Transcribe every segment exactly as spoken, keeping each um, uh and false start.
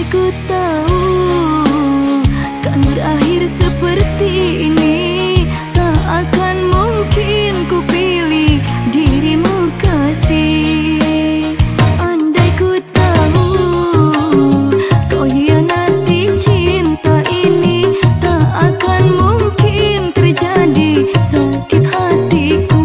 ku tahu kan berakhir seperti ini, tak akan mungkin ku pilih dirimu kasih. Andai ku tahu kau hianati cinta ini, tak akan mungkin terjadi sakit hatiku.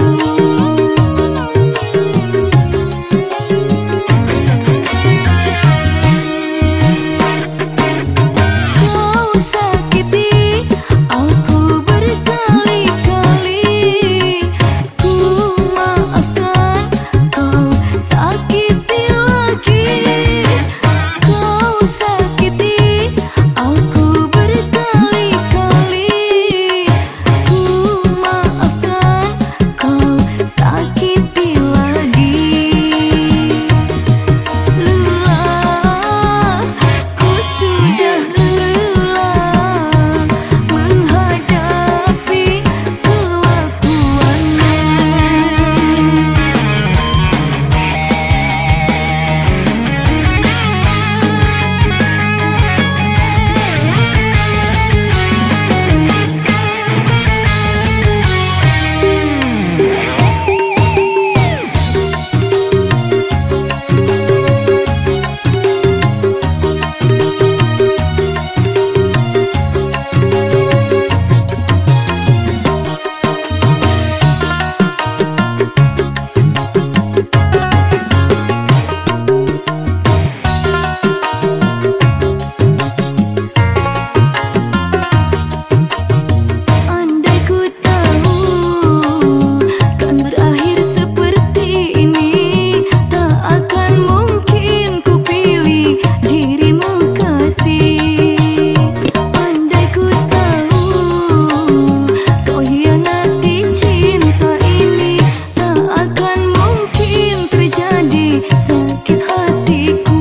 Kau sakiti aku berkali-kali, ku maafkan, kau sakiti lagi. Kau sakiti aku berkali-kali, ku maafkan, kau sakiti lagi. Lelah, ku sudah lelah menghadapi kelakuanmu. Andai ku tahu kan berakhir seperti ini, tak akan mungkin ku pilih dirimu kasih. Andai ku tahu kau hianati cinta ini, tak akan mungkin terjadi sakit hatiku.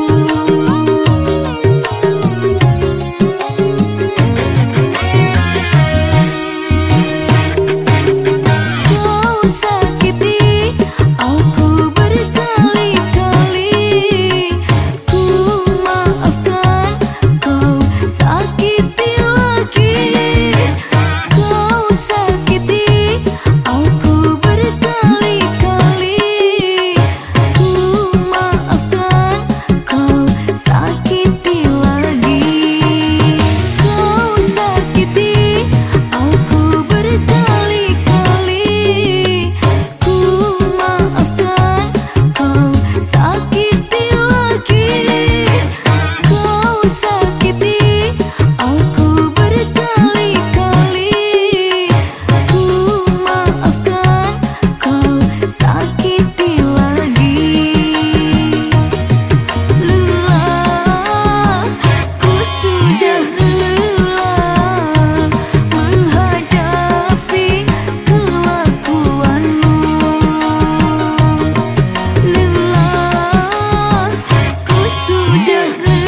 Kau sakiti aku berkali-kali, ku maafkan, kau sakiti lagi. Kau sakiti aku berkali-kali, ku maafkan, kau sakiti lagi. Kau sakiti aku berkali-kali, ku maafkan, kau sakiti lagi. Kau sakiti aku berkali-kali, ku maafkan, kau sakiti lagi. Lelah, ku sudah lelah menghadapi kelakuanmu. Lelah, ku sudah lelah